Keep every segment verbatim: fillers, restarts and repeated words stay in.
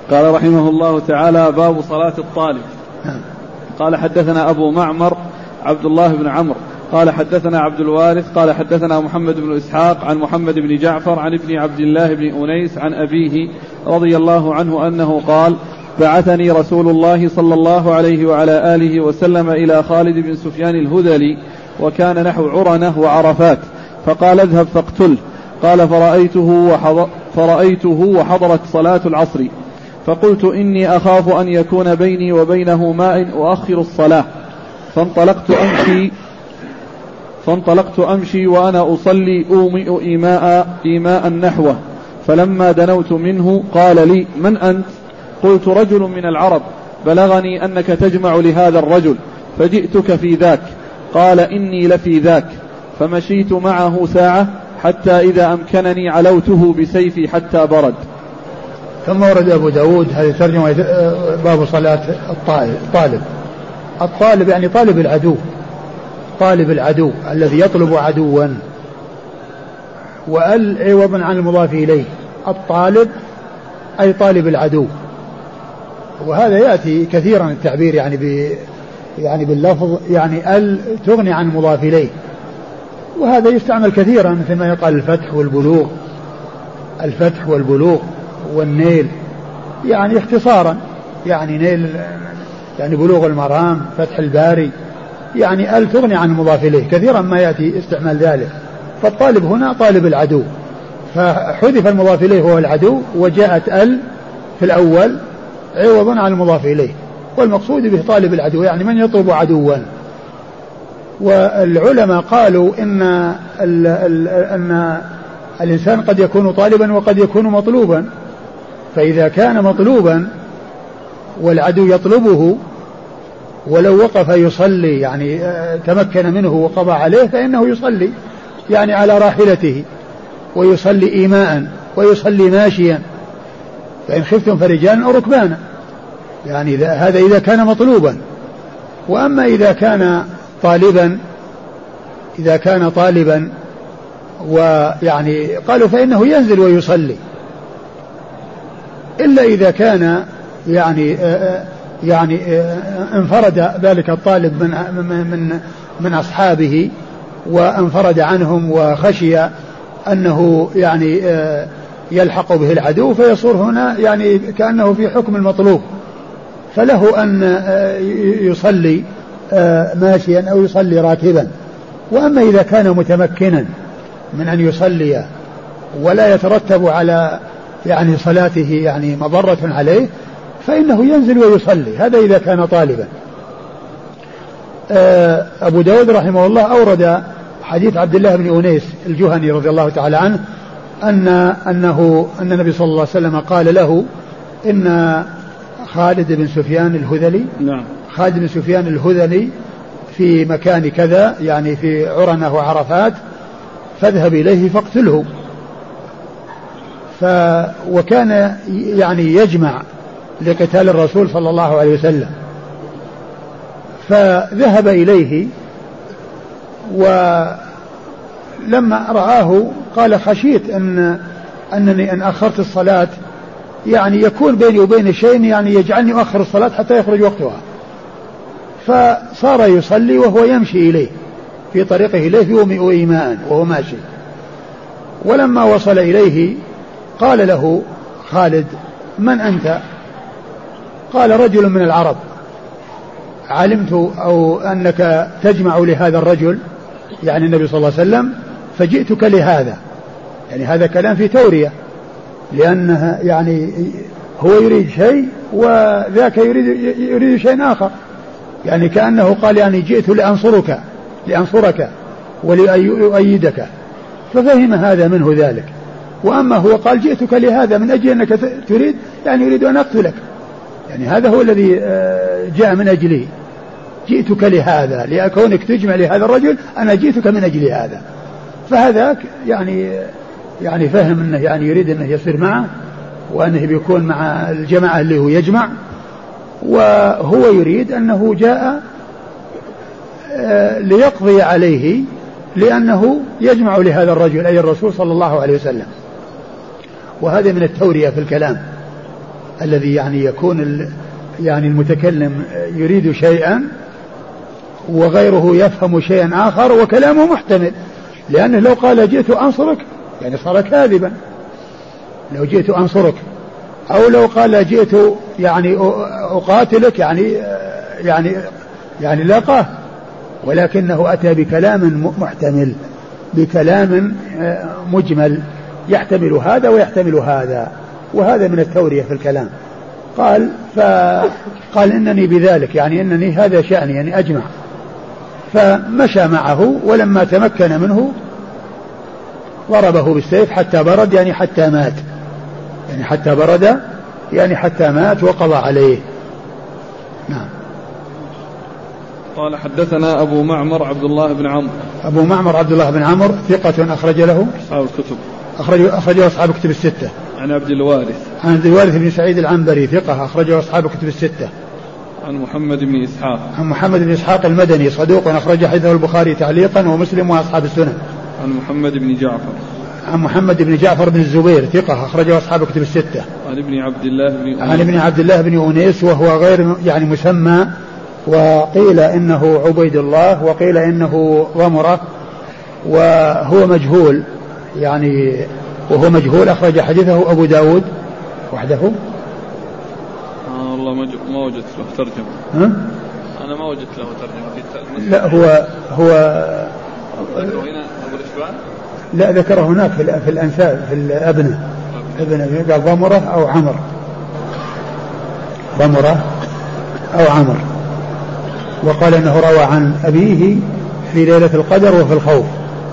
قال رحمه الله تعالى: باب صلاة الطالب. قال: حدثنا أبو معمر عبد الله بن عمرو قال حدثنا عبد الوارث قال حدثنا محمد بن إسحاق عن محمد بن جعفر عن ابن عبد الله بن أنيس عن أبيه رضي الله عنه أنه قال: بعثني رسول الله صلى الله عليه وعلى آله وسلم إلى خالد بن سفيان الهذلي وكان نحو عرنة وعرفات، فقال: اذهب فاقتله. قال: فرأيته, وحضر فرأيته وحضرت صلاة العصر، فقلت: إني أخاف أن يكون بيني وبينه ماء أؤخر الصلاة، فانطلقت أمشي فانطلقت أمشي وأنا أصلي أومئ إيماء, إيماء نحوه، فلما دنوت منه قال لي: من أنت؟ قلت: رجل من العرب، بلغني أنك تجمع لهذا الرجل فجئتك في ذاك. قال: إني لفي ذاك. فمشيت معه ساعة حتى إذا أمكنني علوته بسيفي حتى برد. ثم ورد أبو داود هذه ترجمة باب صلاة الطالب. الطالب يعني طالب العدو، طالب العدو الذي يطلب عدوا، وال عوض عن المضاف إليه. الطالب أي طالب العدو، وهذا يأتي كثيرا التعبير يعني ب يعني باللفظ، يعني ال تغني عن المضاف إليه، وهذا يستعمل كثيرا مثل ما يقال الفتح والبلوغ، الفتح والبلوغ والنيل، يعني اختصارا، يعني نيل يعني بلوغ المرام، فتح الباري، يعني ال تغني عن المضاف إليه، كثيرا ما يأتي استعمال ذلك. فالطالب هنا طالب العدو، فحذف المضاف إليه هو العدو، وجاءت ال في الأول عوضا عن المضاف إليه، والمقصود به طالب العدو يعني من يطلب عدوا. والعلماء قالوا إن, ال ال أن الإنسان قد يكون طالبا وقد يكون مطلوبا، فإذا كان مطلوبا والعدو يطلبه ولو وقف يصلي يعني تمكن منه وقضى عليه فإنه يصلي يعني على راحلته، ويصلي إيماء، ويصلي ماشيا، فإن خفتم فرجالا أو ركبانا، يعني هذا إذا كان مطلوبا. وأما إذا كان طالبا إذا كان طالبا ويعني قالوا فإنه ينزل ويصلي، إلا إذا كان يعني يعني انفرد ذلك الطالب من من من أصحابه وانفرد عنهم وخشي أنه يعني يلحق به العدو، فيصير هنا يعني كأنه في حكم المطلوب، فله أن يصلي ماشيا أو يصلي راكبا. وأما إذا كان متمكنا من أن يصلي ولا يترتب على يعني صلاته يعني مضرة عليه فإنه ينزل ويصلي، هذا إذا كان طالبا. أبو داود رحمه الله أورد حديث عبد الله بن أنيس الجهني رضي الله تعالى عنه أن أنه أن النبي صلى الله عليه وسلم قال له: إن خالد بن سفيان الهذلي نعم. خالد بن سفيان الهذلي في مكان كذا، يعني في عرنة وعرفات، فاذهب إليه فاقتله. ف وكان يعني يجمع لقتال الرسول صلى الله عليه وسلم، فذهب إليه، ولما رآه قال: خشيت أن أنني أن أخرت الصلاة يعني يكون بيني وبين شيء يعني يجعلني أؤخر الصلاة حتى يخرج وقتها، فصار يصلي وهو يمشي إليه في طريقه إليه يومئ إيماء وهو ماشي. ولما وصل إليه قال له خالد: من أنت؟ قال: رجل من العرب، علمت أو أنك تجمع لهذا الرجل يعني النبي صلى الله عليه وسلم فجئتك لهذا، يعني هذا كلام في تورية، لأنها يعني هو يريد شيء وذاك يريد, يريد شيء آخر، يعني كأنه قال يعني جئت لأنصرك لأنصرك ولأؤيدك، ففهم هذا منه ذلك. وأما هو قال: جئتك لهذا من أجل أنك تريد يعني يريد أن أقتلك، يعني هذا هو الذي جاء من أجله، جئتك لهذا لكونك تجمع لهذا الرجل، أنا جئتك من أجل هذا. فهذاك يعني يعني فهم أنه يعني يريد أنه يصير معه، وأنه بيكون مع الجماعة اللي هو يجمع، وهو يريد أنه جاء ليقضي عليه لأنه يجمع لهذا الرجل أي الرسول صلى الله عليه وسلم. وهذا من التورية في الكلام، الذي يعني يكون يعني المتكلم يريد شيئا وغيره يفهم شيئا آخر وكلامه محتمل، لأنه لو قال جئت أنصرك يعني صار كاذبا، لو جئت أنصرك، أو لو قال جئت يعني أقاتلك يعني يعني يعني لاقاه، ولكنه أتى بكلام محتمل، بكلام مجمل يحتمل هذا ويحتمل هذا، وهذا من التورية في الكلام. قال فقال إنني بذلك يعني إنني هذا شأني يعني أجمع، فمشى معه، ولما تمكن منه ضربه بالسيف حتى برد يعني حتى مات، يعني حتى برد يعني حتى مات وقضى عليه. نعم. قال حدثنا أبو معمر عبد الله بن عمرو. أبو معمر عبد الله بن عمرو ثقة أخرج له أصحاب الكتب، أخرجه أخرجه أصحاب الكتب الستة. عن عبد الوارث عن عبد الوارث بن سعيد العنبري ثقة أخرجه أصحاب الكتب الستة. عن محمد بن إسحاق. عن محمد بن إسحاق المدني صدوق أخرج حديثه البخاري تعليقا ومسلم وأصحاب السنن. عن محمد بن جعفر. عن محمد بن جعفر بن الزبير ثقة أخرجه أصحاب الكتب الستة. عن ابن عبد الله بن أنيس. عن ابن عبد الله بن أنيس وهو غير يعني مسمى، وقيل إنه عبيد الله وقيل إنه ضمرة، وهو مجهول يعني، وهو مجهول أخرج حديثه أبو داود وحده. آه والله ما وجدت له ترجمة. ها؟ أنا ما وجدت له ترجمة. لا هو هو هنا أبو الإشبال؟ لا ذكره هناك في الأنساب في الأبنة، ابن قال ضمرة أو عمر، ضمرة أو عمر، وقال انه روى عن ابيه في ليلة القدر وفي الخوف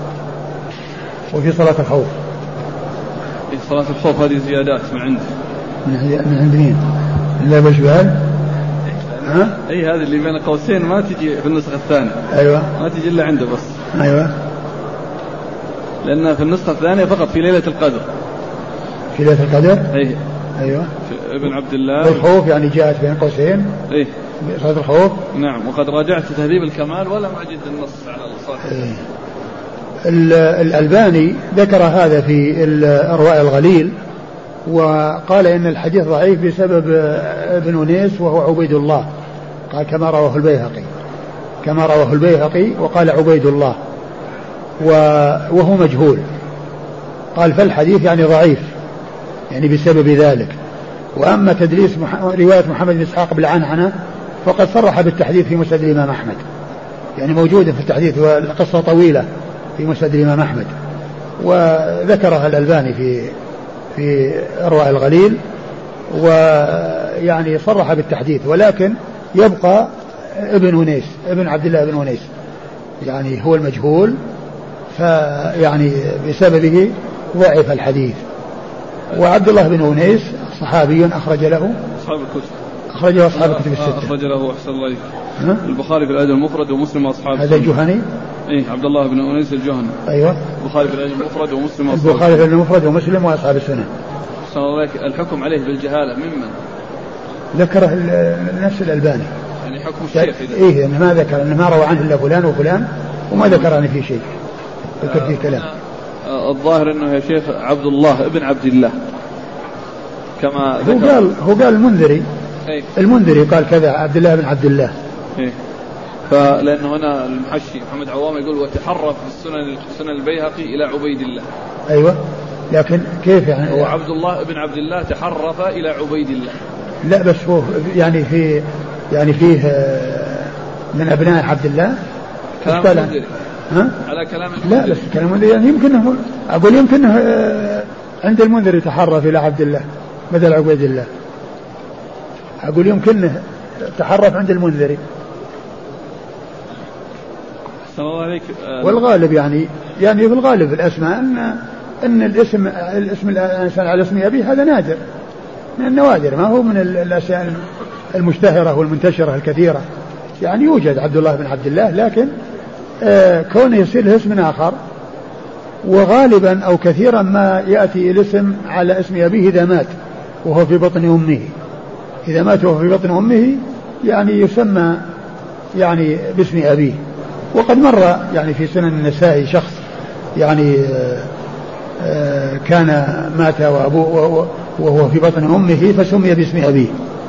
وفي صلاة الخوف. في صلاة الخوف هذه زيادات من عنده. من عند مين؟ لا بشبال. ها؟ اي هذه اللي بين قوسين ما تجي في النسخة الثانية. ايوه ما تجي الا عنده بس. ايوه لأن في النسخة الثانية فقط في ليلة القدر. في ليلة القدر؟ اي ايوه. ابن عبد الله. الخوف يعني جاءت بين قوسين. اي صلاة الخوف. نعم. وقد راجعت تهذيب الكمال ولم أجد النص على الصحيح. إيه. الألباني ذكر هذا في الإرواء الغليل، وقال إن الحديث ضعيف بسبب ابن أنيس وهو عبيد الله، قال كما رواه البيهقي، كما رواه البيهقي وقال عبيد الله وهو مجهول، قال فالحديث يعني ضعيف يعني بسبب ذلك. وأما تدليس رواية محمد بن إسحاق بالعنعنة فقد صرح بالتحديث في مسند الإمام أحمد، يعني موجودة في التحديث والقصة طويلة في مسند الإمام أحمد، وذكرها الألباني في في إرواء الغليل، ويعني صرح بالتحديث، ولكن يبقى ابن أنيس ابن عبد الله بن أنيس يعني هو المجهول، فيعني بسببه ضعف الحديث. وعبد الله بن أنيس صحابي أخرج له أصحاب الكتب، أخرجه أصحاب الكتب الستة. أخرج له أحسن الله البخاري في الأدب المفرد ومسلم وأصحاب. هذا الجهني. إيه عبد الله بن أنيس الجهني. أيوة. البخاري في الأدب المفرد ومسلم وأصحاب. البخاري في الأدب المفرد ومسلم وأصحاب السنة. أحسن الله الحكم عليه بالجهالة ممن ذكره نفس الألباني. يعني حكم الشيخ. إيه إنه ما ذكر إنه ما روى عنه إلا فلان وفلان وما ذكر عنه في شيء. ذكر فيه كلام. الظاهر إنه يا شيخ عبد الله ابن عبد الله كما هو قال هو قال المنذري. أي. المنذري قال كذا عبد الله بن عبد الله. إيه. فلأنه هنا المحشي محمد عوام يقول وتحرف السنن سنن البيهقي إلى عبيد الله. أيوة لكن كيف يعني؟ هو عبد الله ابن عبد الله تحرف إلى عبيد الله. لا بس هو يعني في يعني فيه من أبناء عبد الله. كلام المنذري. ها؟ على كلام المنذري. لا بس كلام المنذري يعني يمكنه أقول يمكنه عند المنذري تحرف إلى عبد الله بدل عبيد الله. أقول يمكنه تحرف عند المنذري. الله عليك. والغالب يعني يعني في الغالب في الأسماء أن أن الاسم الاسم الإنسان على اسم أبيه هذا نادر من النوادر، ما هو من الأشياء المشتهرة والمنتشرة الكثيرة. يعني يوجد عبد الله بن عبد الله، لكن آه كونه يصير له اسم آخر، وغالبا أو كثيرا ما يأتي الاسم على اسم أبيه إذا مات وهو في بطن أمه. إذا مات وهو في بطن أمه يعني يسمى يعني باسم أبيه. وقد مر يعني في سنن النسائي شخص يعني آه آه كان مات وأبوه وهو في بطن أمه فسمي باسم أبيه.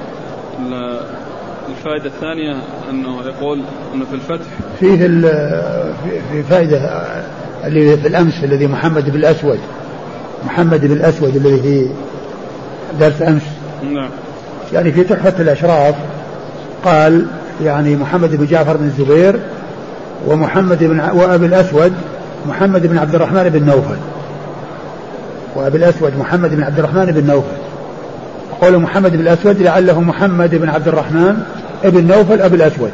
الفائدة الثانية أنه يقول أنه في الفتح فيه في فائدة اللي في الأمس الذي محمد بن الأسود محمد بن الأسود الذي في درس أمس. نعم. يعني في تحفة الأشراف قال يعني محمد بن جعفر بن الزبير ومحمد بن وأبي الأسود محمد بن عبد الرحمن بن نوفل وأبي الأسود محمد بن عبد الرحمن بن نوفل. قول محمد بن الأسود لعله محمد بن عبد الرحمن ابن نوفل أبي الأسود.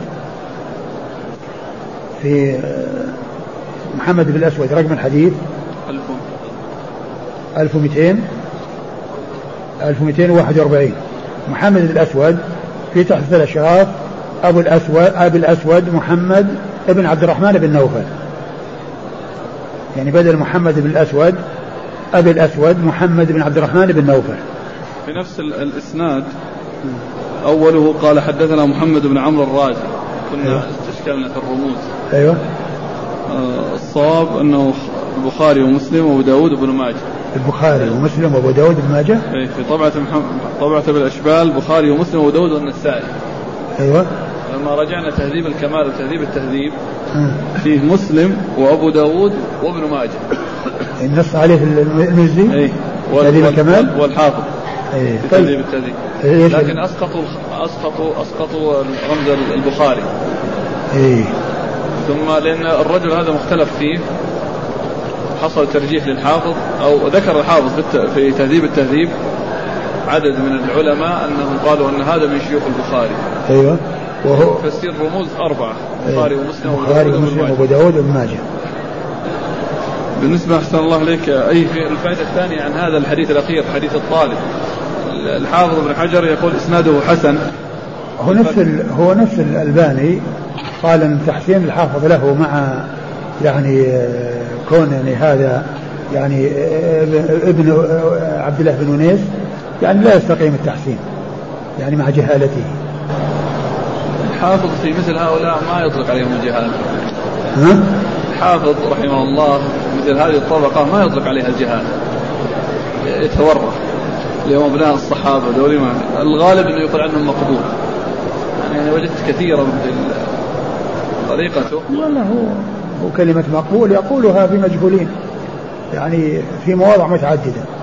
في محمد بن الأسود رقم الحديث ألف ومئتين ألف ومئتين وواحد وأربعين. محمد بن الأسود في تحت الأشراف أبو الأسود أبي الأسود محمد ابن عبد الرحمن بن نوفل. يعني بدل محمد بن الأسود أبي الأسود محمد بن عبد الرحمن بن نوفل. في نفس الإسناد أوله قال حدثنا محمد بن عمرو الرازي. كنا أيوة. استشكلنا في الرموز. أيوة. آه الصواب أنه البخاري ومسلم وأبو داود وابن ماجه. البخاري ومسلم وأبو داود وابن ماجه. أي في طبعة محمد طبعة بالأشبال البخاري ومسلم وأبو داود والنسائي. أيوة. لما رجعنا تهذيب الكمال وتهذيب التهذيب م. فيه مسلم وأبو داود وابن ماجه. النص عليه في المزي. أي. تهذيب الكمال والحافظ. أي. في تهذيب التهذيب. لكن أسقطوا أسقطوا أسقطوا رمز البخاري. أي. ثم لأن الرجل هذا مختلف فيه حصل ترجيح للحافظ أو ذكر الحافظ في تهذيب التهذيب عدد من العلماء أنهم قالوا أن هذا من شيوخ البخاري. أيوة. وهو فسير رموز أربعة البخاري ومسلم وأبو داود وابن ماجه. بالنسبة أحسن الله عليك أي في الفائدة الثانية عن هذا الحديث الأخير حديث الطالب الحافظ ابن حجر يقول إسناده حسن. هو نفس هو نفس الألباني قال أن تحسين الحافظ له مع يعني كون يعني هذا يعني ابن عبد الله بن أنيس يعني لا يستقيم التحسين يعني مع جهالته. الحافظ في مثل هؤلاء ما يطلق عليهم الجهالة. ها؟ الحافظ رحمه الله مثل هذه الطبقة ما يطلق عليها الجهالة يتورط اليوم ابناء الصحابة دولي ما الغالب أنه يقول عنهم مقبول. يعني وجدت كثيرا من طريقته. والله هو هو كلمة مقبول يقولها في مجهولين يعني في مواضع متعددة.